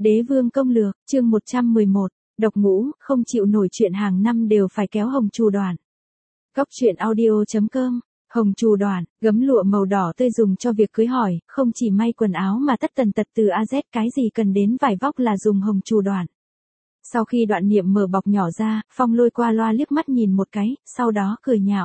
Đế vương công lược, chương 111, độc ngũ, không chịu nổi chuyện hàng năm đều phải kéo hồng trù đoàn. Góc truyện audio.com, hồng trù đoàn, gấm lụa màu đỏ tươi dùng cho việc cưới hỏi, không chỉ may quần áo mà tất tần tật từ A Z cái gì cần đến vải vóc là dùng hồng trù đoàn. Sau khi Đoạn Niệm mở bọc nhỏ ra, Phong Lôi qua loa liếc mắt nhìn một cái, sau đó cười nhạo.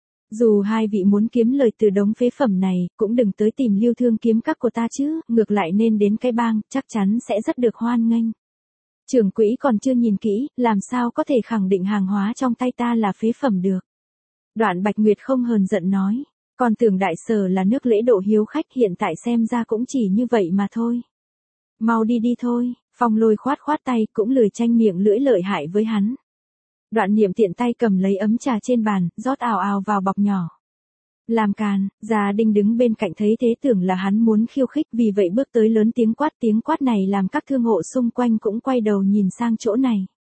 Dù hai vị muốn kiếm lời từ đống phế phẩm này, cũng đừng tới tìm Lưu Thương kiếm các của ta chứ, ngược lại nên đến cái bang, chắc chắn sẽ rất được hoan nghênh. Trưởng quỹ còn chưa nhìn kỹ, làm sao có thể khẳng định hàng hóa trong tay ta là phế phẩm được. Đoạn Bạch Nguyệt không hờn giận nói, còn tưởng đại sở là nước lễ độ hiếu khách, hiện tại xem ra cũng chỉ như vậy mà thôi. Mau đi đi thôi, Phong Lôi khoát khoát tay, cũng lười tranh miệng lưỡi lợi hại với hắn. Đoạn Niệm tiện tay cầm lấy ấm trà trên bàn, rót ào ào vào bọc nhỏ. Làm càn, Gia Đinh đứng bên cạnh thấy thế tưởng là hắn muốn khiêu khích, vì vậy bước tới lớn tiếng quát này làm các thương hộ xung quanh cũng quay đầu nhìn sang chỗ này.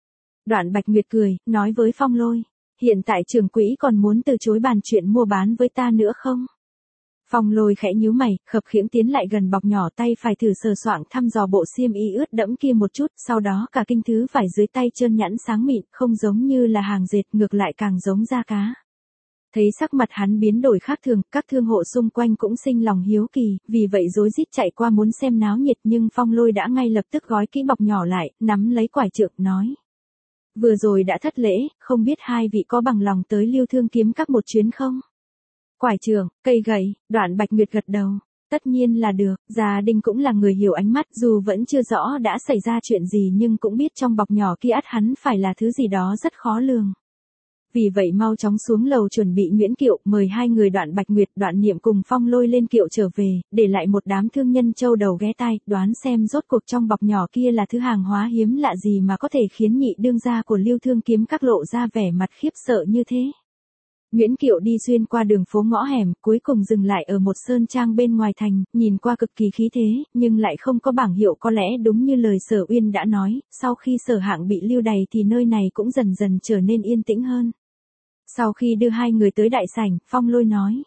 Đoạn Bạch Nguyệt cười, nói với Phong Lôi, hiện tại trưởng quỹ còn muốn từ chối bàn chuyện mua bán với ta nữa không? Phong Lôi khẽ nhíu mày, khập khiễng tiến lại gần bọc nhỏ, tay phải thử sờ soạng thăm dò bộ xiêm y ướt đẫm kia một chút, sau đó cả kinh thứ vải dưới tay trơn nhẵn sáng mịn, không giống như là hàng dệt, ngược lại càng giống da cá. Thấy sắc mặt hắn biến đổi khác thường, các thương hộ xung quanh cũng sinh lòng hiếu kỳ, vì vậy rối rít chạy qua muốn xem náo nhiệt, nhưng Phong Lôi đã ngay lập tức gói kỹ bọc nhỏ lại, nắm lấy quải trượng nói. Vừa rồi đã thất lễ, không biết hai vị có bằng lòng tới Lưu Thương kiếm các một chuyến không? Quải trượng, cây gậy, Đoạn Bạch Nguyệt gật đầu. Tất nhiên là được, Gia Đinh cũng là người hiểu ánh mắt, dù vẫn chưa rõ đã xảy ra chuyện gì nhưng cũng biết trong bọc nhỏ kia ắt hắn phải là thứ gì đó rất khó lường. Vì vậy mau chóng xuống lầu chuẩn bị nhuyễn kiệu, mời hai người Đoạn Bạch Nguyệt, Đoạn Niệm cùng Phong Lôi lên kiệu trở về, để lại một đám thương nhân châu đầu ghé tai, đoán xem rốt cuộc trong bọc nhỏ kia là thứ hàng hóa hiếm lạ gì mà có thể khiến nhị đương gia của Lưu Thương kiếm các lộ ra vẻ mặt khiếp sợ như thế. Nhuyễn kiệu đi xuyên qua đường phố ngõ hẻm, cuối cùng dừng lại ở một sơn trang bên ngoài thành, nhìn qua cực kỳ khí thế, nhưng lại không có bảng hiệu, có lẽ đúng như lời Sở Uyên đã nói, sau khi Sở Hạng bị lưu đày thì nơi này cũng dần dần trở nên yên tĩnh hơn. Sau khi đưa hai người tới đại sảnh, Phong Lôi nói.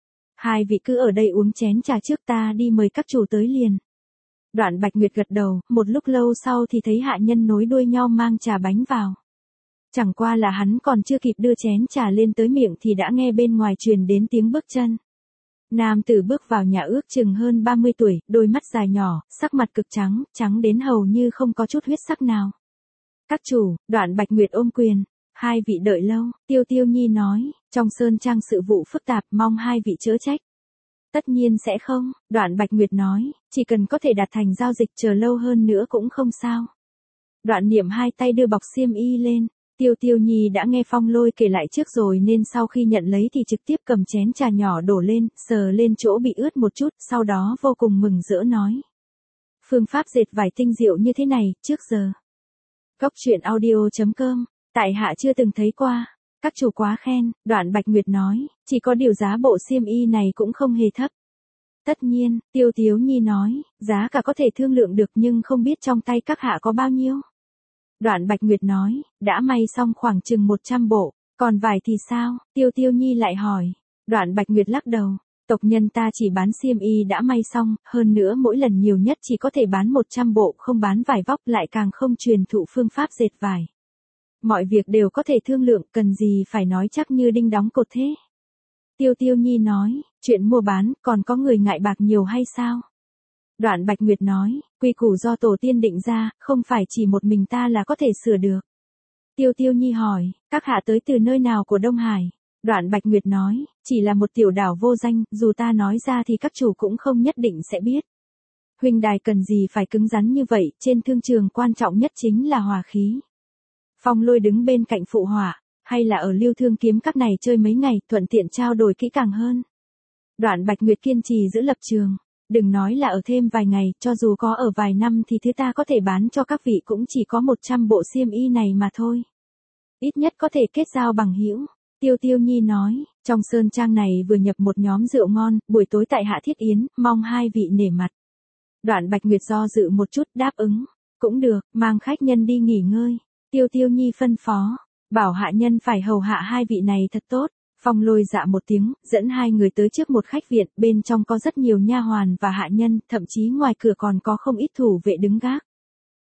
Hai vị cứ ở đây uống chén trà trước, ta đi mời các chủ tới liền. Đoạn Bạch Nguyệt gật đầu, một lúc lâu sau thì thấy hạ nhân nối đuôi nhau mang trà bánh vào. Chẳng qua là hắn còn chưa kịp đưa chén trà lên tới miệng thì đã nghe bên ngoài truyền đến tiếng bước chân. Nam tử bước vào nhà ước chừng hơn 30 tuổi, đôi mắt dài nhỏ, sắc mặt cực trắng, trắng đến hầu như không có chút huyết sắc nào. Các chủ, Đoạn Bạch Nguyệt ôm quyền. Hai vị đợi lâu, Tiêu Tiêu Nhi nói, trong sơn trang sự vụ phức tạp, mong hai vị chớ trách. Tất nhiên sẽ không, Đoạn Bạch Nguyệt nói, chỉ cần có thể đạt thành giao dịch, chờ lâu hơn nữa cũng không sao. Đoạn Niệm hai tay đưa bọc xiêm y lên, Tiêu Tiêu Nhi đã nghe Phong Lôi kể lại trước rồi nên sau khi nhận lấy thì trực tiếp cầm chén trà nhỏ đổ lên, sờ lên chỗ bị ướt một chút, sau đó vô cùng mừng rỡ nói. Phương pháp dệt vải tinh diệu như thế này, trước giờ. Góc truyện audio.com, tại hạ chưa từng thấy qua. Các chủ quá khen, Đoạn Bạch Nguyệt nói, chỉ có điều giá bộ xiêm y này cũng không hề thấp. Tất nhiên, Tiêu Tiếu Nhi nói, giá cả có thể thương lượng được nhưng không biết trong tay các hạ có bao nhiêu. Đoạn Bạch Nguyệt nói, đã may xong khoảng chừng 100 bộ, còn vải thì sao? Tiêu Tiêu Nhi lại hỏi. Đoạn Bạch Nguyệt lắc đầu, tộc nhân ta chỉ bán xiêm y đã may xong, hơn nữa mỗi lần nhiều nhất chỉ có thể bán 100 bộ, không bán vải vóc, lại càng không truyền thụ phương pháp dệt vải. Mọi việc đều có thể thương lượng, cần gì phải nói chắc như đinh đóng cột thế. Tiêu Tiêu Nhi nói, chuyện mua bán, còn có người ngại bạc nhiều hay sao? Đoạn Bạch Nguyệt nói, quy củ do tổ tiên định ra, không phải chỉ một mình ta là có thể sửa được. Tiêu Tiêu Nhi hỏi, các hạ tới từ nơi nào của Đông Hải? Đoạn Bạch Nguyệt nói, chỉ là một tiểu đảo vô danh, dù ta nói ra thì các chủ cũng không nhất định sẽ biết. Huynh đài cần gì phải cứng rắn như vậy, trên thương trường quan trọng nhất chính là hòa khí. Phong Lôi đứng bên cạnh phụ họa, hay là ở Lưu Thương kiếm các này chơi mấy ngày, thuận tiện trao đổi kỹ càng hơn. Đoạn Bạch Nguyệt kiên trì giữ lập trường, đừng nói là ở thêm vài ngày, cho dù có ở vài năm thì thứ ta có thể bán cho các vị cũng chỉ có 100 bộ xiêm y này mà thôi. Ít nhất có thể kết giao bằng hữu. Tiêu Tiêu Nhi nói, trong sơn trang này vừa nhập một nhóm rượu ngon, buổi tối tại hạ thiết yến, mong hai vị nể mặt. Đoạn Bạch Nguyệt do dự một chút, đáp ứng, cũng được, mang khách nhân đi nghỉ ngơi. Tiêu Tiêu Nhi phân phó, bảo hạ nhân phải hầu hạ hai vị này thật tốt. Phong Lôi dạ một tiếng, dẫn hai người tới trước một khách viện, bên trong có rất nhiều nha hoàn và hạ nhân, thậm chí ngoài cửa còn có không ít thủ vệ đứng gác.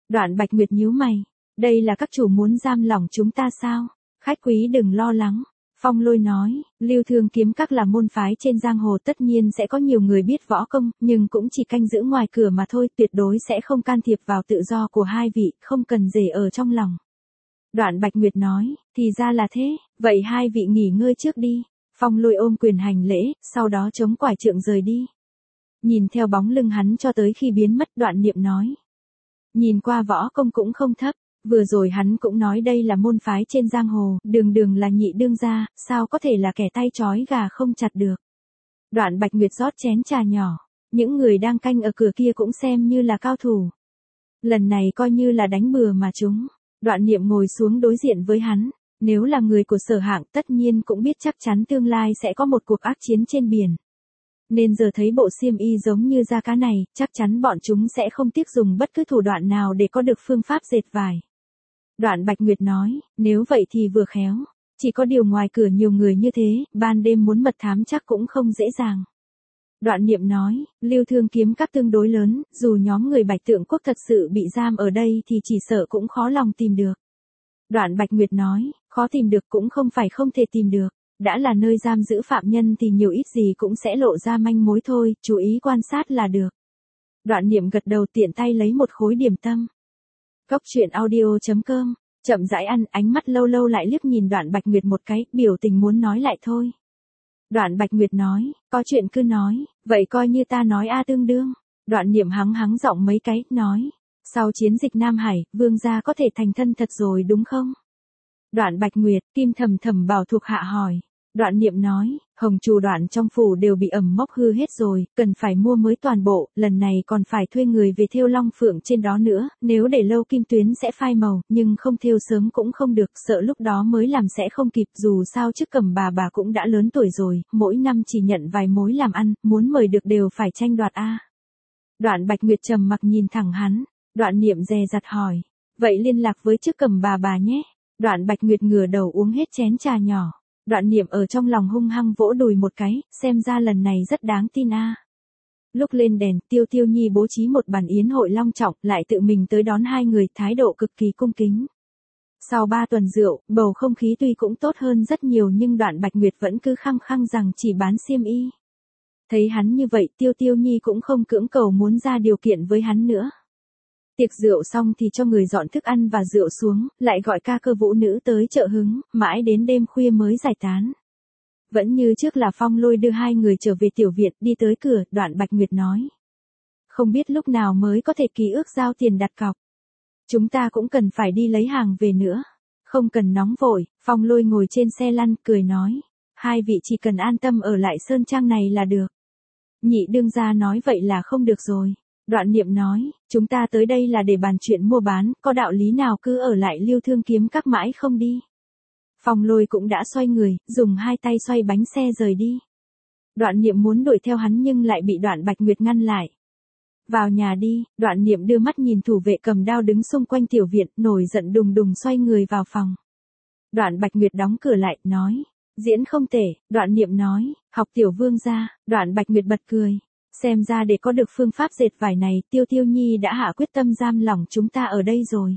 Đoạn Bạch Nguyệt nhíu mày. Đây là các chủ muốn giam lỏng chúng ta sao? Khách quý đừng lo lắng. Phong Lôi nói, Lưu Thương Kiếm Các là môn phái trên giang hồ, tất nhiên sẽ có nhiều người biết võ công, nhưng cũng chỉ canh giữ ngoài cửa mà thôi, tuyệt đối sẽ không can thiệp vào tự do của hai vị, không cần rể ở trong lòng. Đoạn Bạch Nguyệt nói, thì ra là thế, vậy hai vị nghỉ ngơi trước đi. Phong Lôi ôm quyền hành lễ, sau đó chống quải trượng rời đi. Nhìn theo bóng lưng hắn cho tới khi biến mất, Đoạn Niệm nói. Nhìn qua võ công cũng không thấp. Vừa rồi hắn cũng nói đây là môn phái trên giang hồ, đường đường là nhị đương gia, sao có thể là kẻ tay trói gà không chặt được. Đoạn Bạch Nguyệt rót chén trà nhỏ, những người đang canh ở cửa kia cũng xem như là cao thủ. Lần này coi như là đánh bừa mà chúng. Đoạn Niệm ngồi xuống đối diện với hắn, nếu là người của Sở Hạng tất nhiên cũng biết chắc chắn tương lai sẽ có một cuộc ác chiến trên biển. Nên giờ thấy bộ xiêm y giống như da cá này, chắc chắn bọn chúng sẽ không tiếc dùng bất cứ thủ đoạn nào để có được phương pháp dệt vải. Đoạn Bạch Nguyệt nói, nếu vậy thì vừa khéo. Chỉ có điều ngoài cửa nhiều người như thế, ban đêm muốn mật thám chắc cũng không dễ dàng. Đoạn Niệm nói, Lưu Thương Kiếm Các tương đối lớn, dù nhóm người Bạch Tượng Quốc thật sự bị giam ở đây thì chỉ sợ cũng khó lòng tìm được. Đoạn Bạch Nguyệt nói, khó tìm được cũng không phải không thể tìm được. Đã là nơi giam giữ phạm nhân thì nhiều ít gì cũng sẽ lộ ra manh mối thôi, chú ý quan sát là được. Đoạn Niệm gật đầu, tiện tay lấy một khối điểm tâm. Cốc truyện audio.com, chậm rãi ăn, ánh mắt lâu lâu lại liếc nhìn Đoạn Bạch Nguyệt một cái, biểu tình muốn nói lại thôi. Đoạn Bạch Nguyệt nói, có chuyện cứ nói, vậy coi như ta nói a tương đương. Đoạn Niệm hắng giọng mấy cái, nói, sau chiến dịch Nam Hải, vương gia có thể thành thân thật rồi đúng không? Đoạn Bạch Nguyệt, tim thầm thầm bảo thuộc hạ hỏi. Đoạn Niệm nói, hồng trù đoạn trong phủ đều bị ẩm mốc hư hết rồi, cần phải mua mới toàn bộ, lần này còn phải thuê người về thêu long phượng trên đó nữa, nếu để lâu kim tuyến sẽ phai màu, nhưng không thêu sớm cũng không được, sợ lúc đó mới làm sẽ không kịp, dù sao chức cầm bà cũng đã lớn tuổi rồi, mỗi năm chỉ nhận vài mối làm ăn, muốn mời được đều phải tranh đoạt a. Đoạn Bạch Nguyệt trầm mặc nhìn thẳng hắn, Đoạn Niệm dè dặt hỏi, vậy liên lạc với chức cầm bà nhé. Đoạn Bạch Nguyệt ngửa đầu uống hết chén trà nhỏ. Đoạn Niệm ở trong lòng hung hăng vỗ đùi một cái, xem ra lần này rất đáng tin a. Lúc lên đèn, Tiêu Nhi bố trí một bàn yến hội long trọng, lại tự mình tới đón hai người, thái độ cực kỳ cung kính. Sau 3 tuần rượu, bầu không khí tuy cũng tốt hơn rất nhiều nhưng Đoạn Bạch Nguyệt vẫn cứ khăng khăng rằng chỉ bán xiêm y. Thấy hắn như vậy, Tiêu Nhi cũng không cưỡng cầu muốn ra điều kiện với hắn nữa. Tiệc rượu xong thì cho người dọn thức ăn và rượu xuống, lại gọi ca cơ vũ nữ tới trợ hứng, mãi đến đêm khuya mới giải tán. Vẫn như trước là Phong Lôi đưa hai người trở về tiểu viện, đi tới cửa, Đoạn Bạch Nguyệt nói. Không biết lúc nào mới có thể ký ức giao tiền đặt cọc. Chúng ta cũng cần phải đi lấy hàng về nữa. Không cần nóng vội, Phong Lôi ngồi trên xe lăn, cười nói. Hai vị chỉ cần an tâm ở lại Sơn Trang này là được. Nhị đương gia nói vậy là không được rồi. Đoạn Niệm nói, chúng ta tới đây là để bàn chuyện mua bán, có đạo lý nào cứ ở lại Lưu Thương Kiếm Các mãi không đi. Phong Lôi cũng đã xoay người, dùng hai tay xoay bánh xe rời đi. Đoạn Niệm muốn đuổi theo hắn nhưng lại bị Đoạn Bạch Nguyệt ngăn lại. Vào nhà đi, Đoạn Niệm đưa mắt nhìn thủ vệ cầm đao đứng xung quanh tiểu viện, nổi giận đùng đùng xoay người vào phòng. Đoạn Bạch Nguyệt đóng cửa lại, nói, diễn không tệ. Đoạn Niệm nói, học tiểu vương gia. Đoạn Bạch Nguyệt bật cười. Xem ra để có được phương pháp dệt vải này, Tiêu Nhi đã hạ quyết tâm giam lỏng chúng ta ở đây rồi.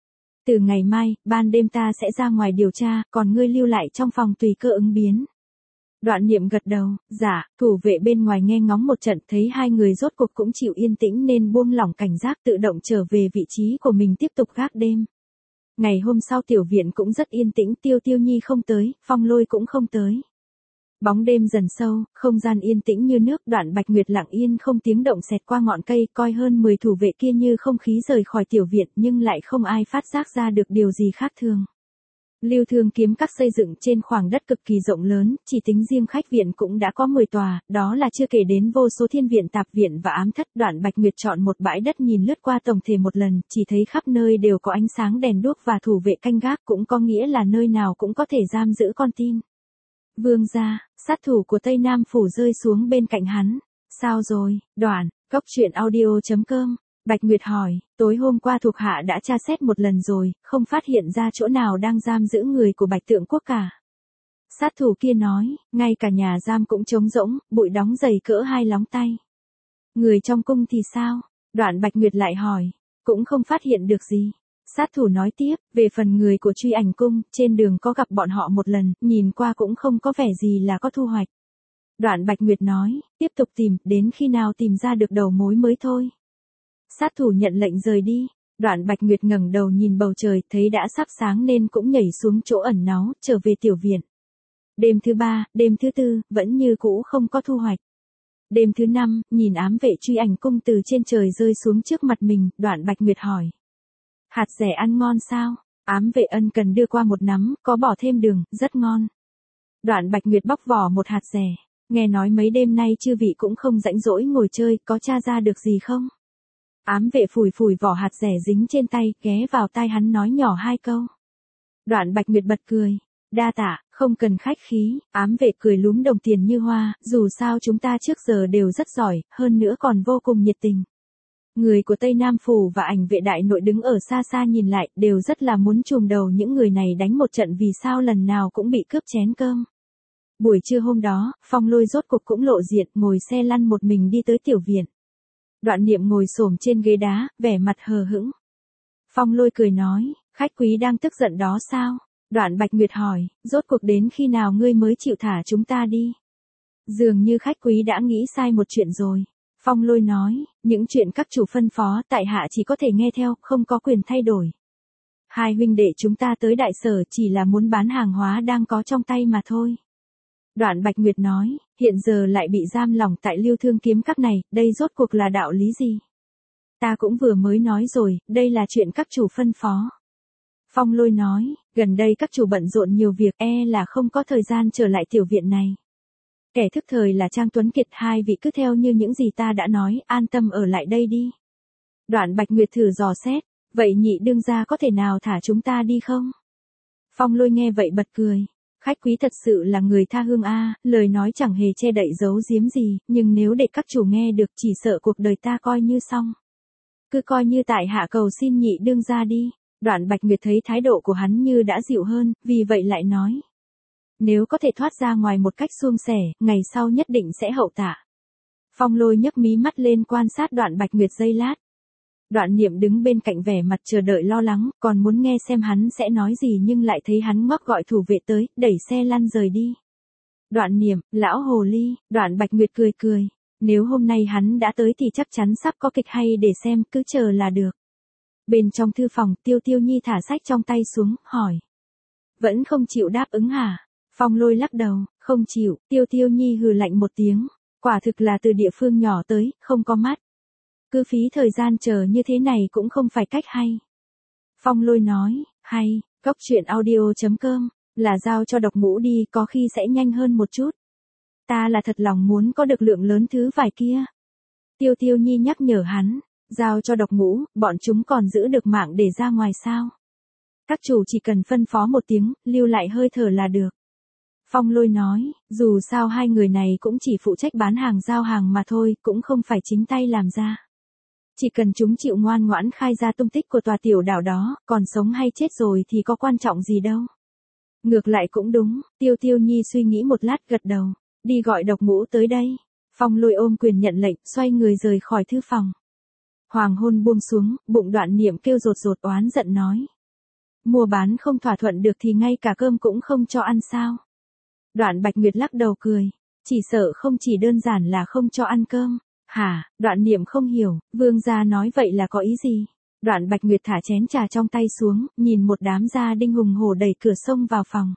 Từ ngày mai, ban đêm ta sẽ ra ngoài điều tra, còn ngươi lưu lại trong phòng tùy cơ ứng biến. Đoạn Niệm gật đầu, dạ, thủ vệ bên ngoài nghe ngóng một trận, thấy hai người rốt cuộc cũng chịu yên tĩnh nên buông lỏng cảnh giác, tự động trở về vị trí của mình tiếp tục gác đêm. Ngày hôm sau tiểu viện cũng rất yên tĩnh, Tiêu Nhi không tới, Phong Lôi cũng không tới. Bóng đêm dần sâu, không gian yên tĩnh như nước, Đoạn Bạch Nguyệt lặng yên không tiếng động xẹt qua ngọn cây, coi hơn 10 thủ vệ kia như không khí rời khỏi tiểu viện, nhưng lại không ai phát giác ra được điều gì khác thường. Lưu Thương Kiếm Các xây dựng trên khoảng đất cực kỳ rộng lớn, chỉ tính riêng khách viện cũng đã có 10 tòa, đó là chưa kể đến vô số thiên viện, tạp viện và ám thất. Đoạn Bạch Nguyệt chọn một bãi đất nhìn lướt qua tổng thể một lần, chỉ thấy khắp nơi đều có ánh sáng đèn đuốc và thủ vệ canh gác, cũng có nghĩa là nơi nào cũng có thể giam giữ con tin. Vương gia, sát thủ của Tây Nam Phủ rơi xuống bên cạnh hắn. Sao rồi, Đoạn, Cốc truyện audio.com. Bạch Nguyệt hỏi, tối hôm qua thuộc hạ đã tra xét một lần rồi, không phát hiện ra chỗ nào đang giam giữ người của Bạch Tượng Quốc cả. Sát thủ kia nói, ngay cả nhà giam cũng trống rỗng, bụi đóng dày cỡ 2 lóng tay. Người trong cung thì sao? Đoạn Bạch Nguyệt lại hỏi, cũng không phát hiện được gì. Sát thủ nói tiếp, về phần người của truy ảnh cung, trên đường có gặp bọn họ một lần, nhìn qua cũng không có vẻ gì là có thu hoạch. Đoạn Bạch Nguyệt nói, tiếp tục tìm, đến khi nào tìm ra được đầu mối mới thôi. Sát thủ nhận lệnh rời đi. Đoạn Bạch Nguyệt ngẩng đầu nhìn bầu trời, thấy đã sắp sáng nên cũng nhảy xuống chỗ ẩn náu, trở về tiểu viện. Đêm thứ 3, đêm thứ 4, vẫn như cũ không có thu hoạch. Đêm thứ 5, nhìn ám vệ truy ảnh cung từ trên trời rơi xuống trước mặt mình, Đoạn Bạch Nguyệt hỏi. Hạt rẻ ăn ngon sao? Ám vệ ân cần đưa qua một nắm, có bỏ thêm đường, rất ngon. Đoạn Bạch Nguyệt bóc vỏ một hạt rẻ. Nghe nói mấy đêm nay chư vị cũng không rảnh rỗi ngồi chơi, có tra ra được gì không? Ám vệ phủi phủi vỏ hạt rẻ dính trên tay, ghé vào tai hắn nói nhỏ 2 câu. Đoạn Bạch Nguyệt bật cười. Đa tạ, không cần khách khí, ám vệ cười lúm đồng tiền như hoa, dù sao chúng ta trước giờ đều rất giỏi, hơn nữa còn vô cùng nhiệt tình. Người của Tây Nam Phủ và ảnh vệ đại nội đứng ở xa xa nhìn lại, đều rất là muốn chùm đầu những người này đánh một trận vì sao lần nào cũng bị cướp chén cơm. Buổi trưa hôm đó, Phong Lôi rốt cục cũng lộ diện, ngồi xe lăn một mình đi tới tiểu viện. Đoạn Niệm ngồi xổm trên ghế đá, vẻ mặt hờ hững. Phong Lôi cười nói, khách quý đang tức giận đó sao? Đoạn Bạch Nguyệt hỏi, rốt cuộc đến khi nào ngươi mới chịu thả chúng ta đi? Dường như khách quý đã nghĩ sai một chuyện rồi. Phong Lôi nói, những chuyện các chủ phân phó, tại hạ chỉ có thể nghe theo, không có quyền thay đổi. Hai huynh đệ chúng ta tới đại sở chỉ là muốn bán hàng hóa đang có trong tay mà thôi. Đoạn Bạch Nguyệt nói, hiện giờ lại bị giam lỏng tại Lưu Thương kiếm các này, đây rốt cuộc là đạo lý gì? Ta cũng vừa mới nói rồi, đây là chuyện các chủ phân phó. Phong Lôi nói, gần đây các chủ bận rộn nhiều việc, là không có thời gian trở lại tiểu viện này. Kẻ thức thời là Trang Tuấn Kiệt, hai vị cứ theo như những gì ta đã nói, an tâm ở lại đây đi. Đoạn Bạch Nguyệt thử dò xét, vậy nhị đương gia có thể nào thả chúng ta đi không? Phong Lôi nghe vậy bật cười. Khách quý thật sự là người tha hương a, lời nói chẳng hề che đậy giấu giếm gì, nhưng nếu để các chủ nghe được chỉ sợ cuộc đời ta coi như xong. Cứ coi như tại hạ cầu xin nhị đương gia đi. Đoạn Bạch Nguyệt thấy thái độ của hắn như đã dịu hơn, vì vậy lại nói. Nếu có thể thoát ra ngoài một cách suôn sẻ, ngày sau nhất định sẽ hậu tạ. Phong Lôi nhấc mí mắt lên quan sát Đoạn Bạch Nguyệt giây lát. Đoạn Niệm đứng bên cạnh vẻ mặt chờ đợi lo lắng, còn muốn nghe xem hắn sẽ nói gì nhưng lại thấy hắn ngoắc gọi thủ vệ tới, đẩy xe lăn rời đi. Đoạn Niệm, lão hồ ly, Đoạn Bạch Nguyệt cười cười. Nếu hôm nay hắn đã tới thì chắc chắn sắp có kịch hay để xem, cứ chờ là được. Bên trong thư phòng, Tiêu Tiêu Nhi thả sách trong tay xuống, hỏi. Vẫn không chịu đáp ứng hả? Phong Lôi lắc đầu, không chịu, Tiêu Tiêu Nhi hừ lạnh một tiếng. Quả thực là từ địa phương nhỏ tới, không có mắt. Cứ phí thời gian chờ như thế này cũng không phải cách hay. Phong Lôi nói, hay, cốc truyện audio.com, là giao cho độc ngũ đi, có khi sẽ nhanh hơn một chút. Ta là thật lòng muốn có được lượng lớn thứ vải kia. Tiêu Tiêu Nhi nhắc nhở hắn, giao cho độc ngũ, bọn chúng còn giữ được mạng để ra ngoài sao? Các chủ chỉ cần phân phó một tiếng, lưu lại hơi thở là được. Phong Lôi nói, dù sao hai người này cũng chỉ phụ trách bán hàng giao hàng mà thôi, cũng không phải chính tay làm ra. Chỉ cần chúng chịu ngoan ngoãn khai ra tung tích của tòa tiểu đảo đó, còn sống hay chết rồi thì có quan trọng gì đâu. Ngược lại cũng đúng, Tiêu Tiêu Nhi suy nghĩ một lát gật đầu, đi gọi độc ngũ tới đây. Phong Lôi ôm quyền nhận lệnh, xoay người rời khỏi thư phòng. Hoàng hôn buông xuống, bụng Đoạn Niệm kêu rột rột oán giận nói. Mua bán không thỏa thuận được thì ngay cả cơm cũng không cho ăn sao. Đoạn Bạch Nguyệt lắc đầu cười, chỉ sợ không chỉ đơn giản là không cho ăn cơm. Hả? Đoạn Niệm không hiểu, vương gia nói vậy là có ý gì? Đoạn Bạch Nguyệt thả chén trà trong tay xuống, nhìn một đám gia đinh hùng hổ đẩy cửa xông vào phòng.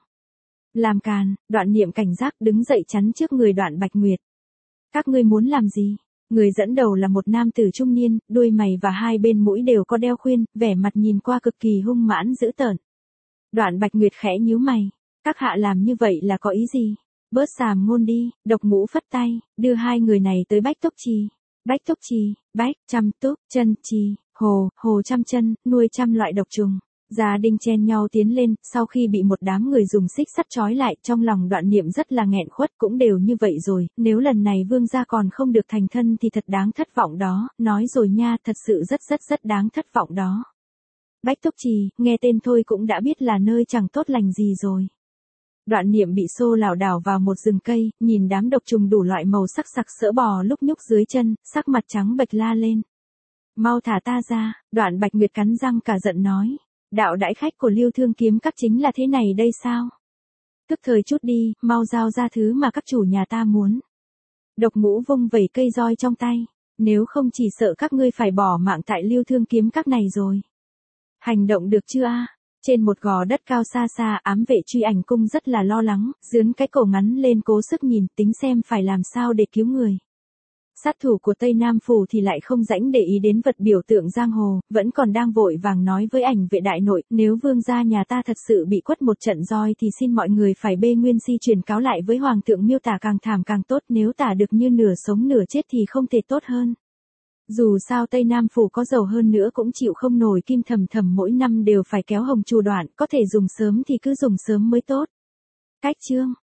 Làm càn, Đoạn Niệm cảnh giác đứng dậy chắn trước người Đoạn Bạch Nguyệt. Các ngươi muốn làm gì? Người dẫn đầu là một nam tử trung niên, đuôi mày và hai bên mũi đều có đeo khuyên, vẻ mặt nhìn qua cực kỳ hung mãn dữ tợn. Đoạn Bạch Nguyệt khẽ nhíu mày. Các hạ làm như vậy là có ý gì? Bớt xàm ngôn đi, độc ngũ phất tay, đưa hai người này tới Bách Túc Trì. Bách Túc Trì, Bách, trăm túc, chân, trì, hồ trăm chân, nuôi trăm loại độc trùng. Gia đinh chen nhau tiến lên, sau khi bị một đám người dùng xích sắt trói lại, trong lòng Đoạn Niệm rất là nghẹn khuất, cũng đều như vậy rồi, nếu lần này vương gia còn không được thành thân thì thật đáng thất vọng đó, nói rồi nha, thật sự rất đáng thất vọng đó. Bách Túc Trì, nghe tên thôi cũng đã biết là nơi chẳng tốt lành gì rồi. Đoạn Niệm bị xô lảo đảo vào một rừng cây, nhìn đám độc trùng đủ loại màu sắc sặc sỡ bò lúc nhúc dưới chân, sắc mặt trắng bệch la lên. Mau thả ta ra, Đoạn Bạch Nguyệt cắn răng cả giận nói. Đạo đãi khách của Liêu Thương Kiếm Các chính là thế này đây sao? Tức thời chút đi, mau giao ra thứ mà các chủ nhà ta muốn. Độc Ngũ vung vẩy cây roi trong tay. Nếu không chỉ sợ các ngươi phải bỏ mạng tại Liêu Thương Kiếm Các này rồi. Hành động được chưa a? Trên một gò đất cao xa xa, ám vệ Truy Ảnh Cung rất là lo lắng, dướn cái cổ ngắn lên cố sức nhìn, tính xem phải làm sao để cứu người. Sát thủ của Tây Nam Phủ thì lại không rảnh để ý đến vật biểu tượng giang hồ, vẫn còn đang vội vàng nói với Ảnh vệ đại nội, nếu vương gia nhà ta thật sự bị quất một trận roi thì xin mọi người phải bê nguyên si truyền cáo lại với hoàng thượng, miêu tả càng thảm càng tốt, nếu tả được như nửa sống nửa chết thì không thể tốt hơn. Dù sao Tây Nam Phủ có giàu hơn nữa cũng chịu không nổi Kim Thầm Thầm mỗi năm đều phải kéo hồng chu đoạn, có thể dùng sớm thì cứ dùng sớm mới tốt. Cách chương